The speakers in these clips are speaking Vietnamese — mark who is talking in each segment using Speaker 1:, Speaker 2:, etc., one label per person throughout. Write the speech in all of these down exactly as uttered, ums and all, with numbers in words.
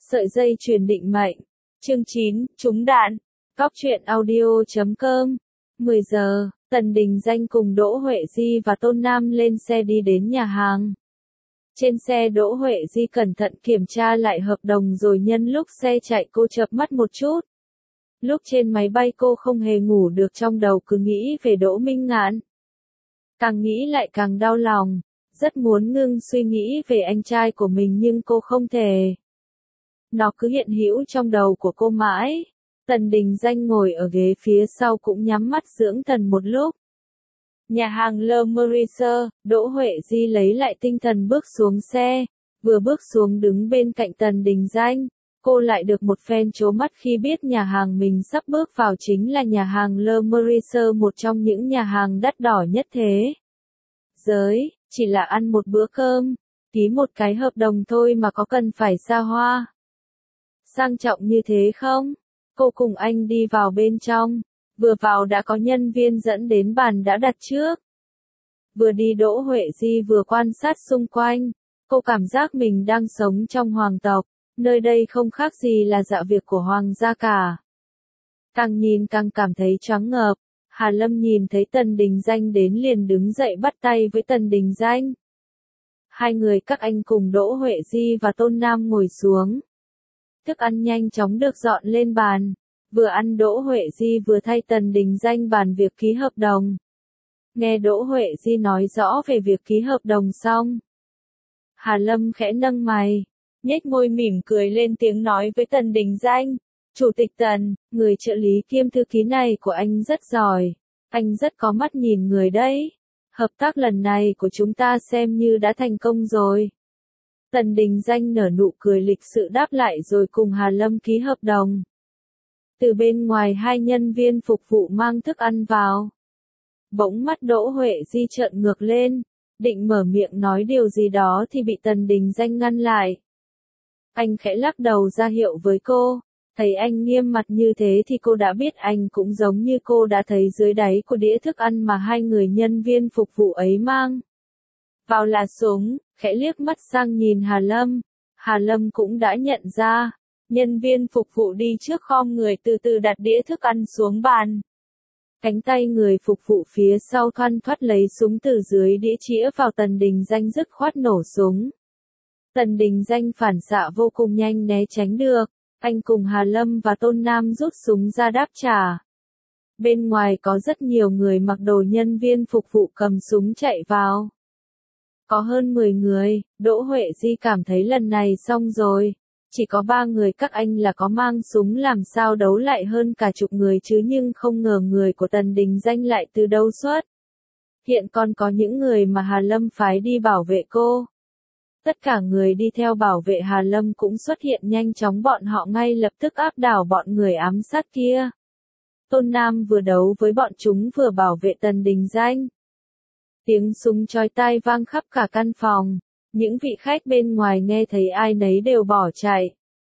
Speaker 1: Sợi dây chuyền định mệnh. Chương chín, trúng đạn. Cóc truyện audio chấm com. mười giờ, Tần Đình Danh cùng Đỗ Huệ Di và Tôn Nam lên xe đi đến nhà hàng. Trên xe Đỗ Huệ Di cẩn thận kiểm tra lại hợp đồng rồi nhân lúc xe chạy cô chợp mắt một chút. Lúc trên máy bay cô không hề ngủ được, trong đầu cứ nghĩ về Đỗ Minh Ngạn. Càng nghĩ lại càng đau lòng, rất muốn ngưng suy nghĩ về anh trai của mình nhưng cô không thể. Nó cứ hiện hữu trong đầu của cô mãi. Tần Đình Danh ngồi ở ghế phía sau cũng nhắm mắt dưỡng thần một lúc. Nhà hàng Le Meurice, Đỗ Huệ Di lấy lại tinh thần bước xuống xe, vừa bước xuống đứng bên cạnh Tần Đình Danh, cô lại được một phen trố mắt khi biết nhà hàng mình sắp bước vào chính là nhà hàng Le Meurice, một trong những nhà hàng đắt đỏ nhất thế giới, chỉ là ăn một bữa cơm, ký một cái hợp đồng thôi mà có cần phải xa hoa, sang trọng như thế không? Cô cùng anh đi vào bên trong, vừa vào đã có nhân viên dẫn đến bàn đã đặt trước. Vừa đi Đỗ Huệ Di vừa quan sát xung quanh, cô cảm giác mình đang sống trong hoàng tộc, nơi đây không khác gì là dạ việc của hoàng gia cả. Càng nhìn càng cảm thấy choáng ngợp, Hà Lâm nhìn thấy Tần Đình Danh đến liền đứng dậy bắt tay với Tần Đình Danh. Hai người các anh cùng Đỗ Huệ Di và Tôn Nam ngồi xuống. Thức ăn nhanh chóng được dọn lên bàn, vừa ăn Đỗ Huệ Di vừa thay Tần Đình Danh bàn việc ký hợp đồng. Nghe Đỗ Huệ Di nói rõ về việc ký hợp đồng xong, Hà Lâm khẽ nâng mày, nhếch môi mỉm cười lên tiếng nói với Tần Đình Danh, Chủ tịch Tần, người trợ lý kiêm thư ký này của anh rất giỏi, anh rất có mắt nhìn người đấy, hợp tác lần này của chúng ta xem như đã thành công rồi. Tần Đình Danh nở nụ cười lịch sự đáp lại rồi cùng Hà Lâm ký hợp đồng. Từ bên ngoài hai nhân viên phục vụ mang thức ăn vào. Bỗng mắt Đỗ Huệ Di trợn ngược lên, định mở miệng nói điều gì đó thì bị Tần Đình Danh ngăn lại. Anh khẽ lắc đầu ra hiệu với cô, thấy anh nghiêm mặt như thế thì cô đã biết anh cũng giống như cô đã thấy dưới đáy của đĩa thức ăn mà hai người nhân viên phục vụ ấy mang vào là súng, khẽ liếc mắt sang nhìn Hà Lâm. Hà Lâm cũng đã nhận ra, nhân viên phục vụ đi trước khom người từ từ đặt đĩa thức ăn xuống bàn. Cánh tay người phục vụ phía sau thoăn thoắt lấy súng từ dưới đĩa chĩa vào Tần Đình Danh, dứt khoát nổ súng. Tần Đình Danh phản xạ vô cùng nhanh né tránh được, anh cùng Hà Lâm và Tôn Nam rút súng ra đáp trả. Bên ngoài có rất nhiều người mặc đồ nhân viên phục vụ cầm súng chạy vào. Có hơn mười người, Đỗ Huệ Di cảm thấy lần này xong rồi. Chỉ có ba người các anh là có mang súng, làm sao đấu lại hơn cả chục người chứ, nhưng không ngờ người của Tần Đình Danh lại từ đâu xuất. Hiện còn có những người mà Hà Lâm phái đi bảo vệ cô. Tất cả người đi theo bảo vệ Hà Lâm cũng xuất hiện nhanh chóng, bọn họ ngay lập tức áp đảo bọn người ám sát kia. Tôn Nam vừa đấu với bọn chúng vừa bảo vệ Tần Đình Danh. Tiếng súng chói tai vang khắp cả căn phòng. Những vị khách bên ngoài nghe thấy ai nấy đều bỏ chạy.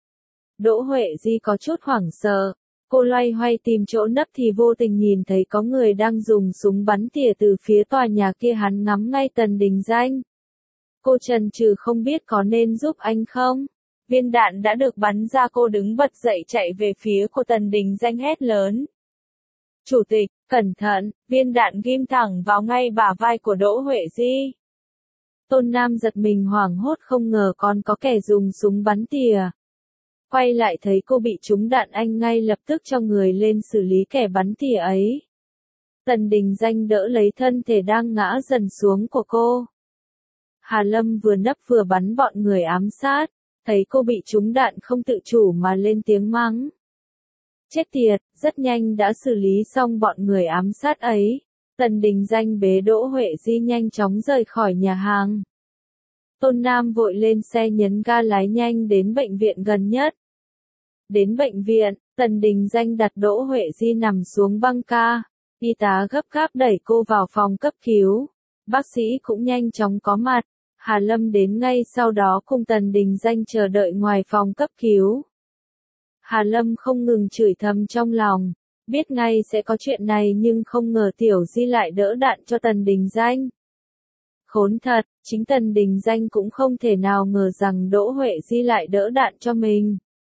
Speaker 1: Đỗ Huệ Di có chút hoảng sợ, cô loay hoay tìm chỗ nấp thì vô tình nhìn thấy có người đang dùng súng bắn tỉa từ phía tòa nhà kia, hắn ngắm ngay Tần Đình Danh. Cô chần chừ không biết có nên giúp anh không. Viên đạn đã được bắn ra, cô đứng bật dậy chạy về phía của Tần Đình Danh hét lớn. Chủ tịch, cẩn thận, viên đạn ghim thẳng vào ngay bả vai của Đỗ Huệ Di. Tôn Nam giật mình hoảng hốt, không ngờ còn có kẻ dùng súng bắn tỉa. Quay lại thấy cô bị trúng đạn, anh ngay lập tức cho người lên xử lý kẻ bắn tỉa ấy. Tần Đình Danh đỡ lấy thân thể đang ngã dần xuống của cô. Hà Lâm vừa nấp vừa bắn bọn người ám sát, thấy cô bị trúng đạn không tự chủ mà lên tiếng mắng. Chết tiệt, rất nhanh đã xử lý xong bọn người ám sát ấy. Tần Đình Danh bế Đỗ Huệ Di nhanh chóng rời khỏi nhà hàng. Tôn Nam vội lên xe nhấn ga lái nhanh đến bệnh viện gần nhất. Đến bệnh viện, Tần Đình Danh đặt Đỗ Huệ Di nằm xuống băng ca. Y tá gấp gáp đẩy cô vào phòng cấp cứu. Bác sĩ cũng nhanh chóng có mặt. Hà Lâm đến ngay sau đó cùng Tần Đình Danh chờ đợi ngoài phòng cấp cứu. Hà Lâm không ngừng chửi thầm trong lòng. Biết ngay sẽ có chuyện này nhưng không ngờ Tiểu Di lại đỡ đạn cho Tần Đình Danh. Khốn thật, chính Tần Đình Danh cũng không thể nào ngờ rằng Đỗ Huệ Di lại đỡ đạn cho mình.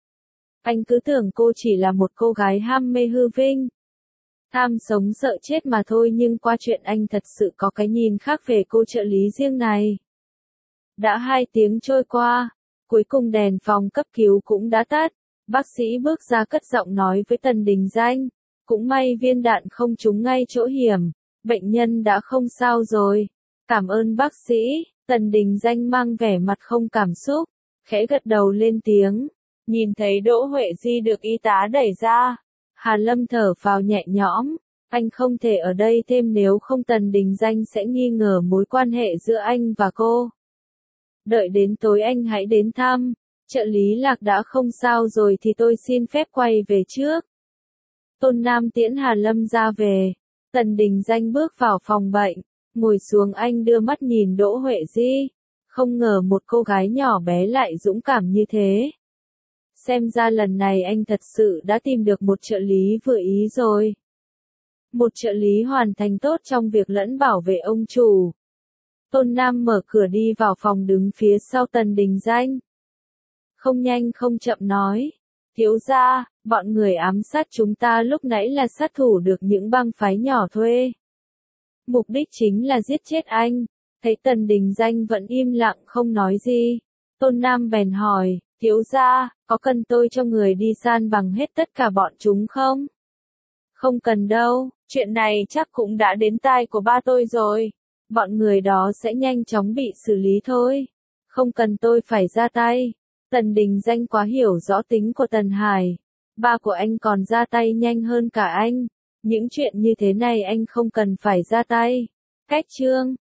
Speaker 1: Anh cứ tưởng cô chỉ là một cô gái ham mê hư vinh, tham sống sợ chết mà thôi, nhưng qua chuyện anh thật sự có cái nhìn khác về cô trợ lý riêng này. Đã hai tiếng trôi qua, cuối cùng đèn phòng cấp cứu cũng đã tắt. Bác sĩ bước ra cất giọng nói với Tần Đình Danh. Cũng may viên đạn không trúng ngay chỗ hiểm, bệnh nhân đã không sao rồi. Cảm ơn bác sĩ. Tần Đình Danh mang vẻ mặt không cảm xúc, khẽ gật đầu lên tiếng. Nhìn thấy Đỗ Huệ Di được y tá đẩy ra, Hà Lâm thở phào nhẹ nhõm. Anh không thể ở đây thêm, nếu không Tần Đình Danh sẽ nghi ngờ mối quan hệ giữa anh và cô. Đợi đến tối anh hãy đến thăm. Trợ lý Lạc đã không sao rồi thì tôi xin phép quay về trước. Tôn Nam tiễn Hà Lâm ra về. Tần Đình Danh bước vào phòng bệnh, ngồi xuống, anh đưa mắt nhìn Đỗ Huệ Di. Không ngờ một cô gái nhỏ bé lại dũng cảm như thế. Xem ra lần này anh thật sự đã tìm được một trợ lý vừa ý rồi. Một trợ lý hoàn thành tốt trong việc lẫn bảo vệ ông chủ. Tôn Nam mở cửa đi vào phòng, đứng phía sau Tần Đình Danh. Không nhanh không chậm nói. Thiếu gia, bọn người ám sát chúng ta lúc nãy là sát thủ được những bang phái nhỏ thuê. Mục đích chính là giết chết anh. Thấy Tần Đình Danh vẫn im lặng không nói gì, Tôn Nam bèn hỏi, thiếu gia, có cần tôi cho người đi san bằng hết tất cả bọn chúng không? Không cần đâu, chuyện này chắc cũng đã đến tai của ba tôi rồi. Bọn người đó sẽ nhanh chóng bị xử lý thôi. Không cần tôi phải ra tay. Tần Đình Danh quá hiểu rõ tính của Tần Hải. Ba của anh còn ra tay nhanh hơn cả anh. Những chuyện như thế này anh không cần phải ra tay. Cách chương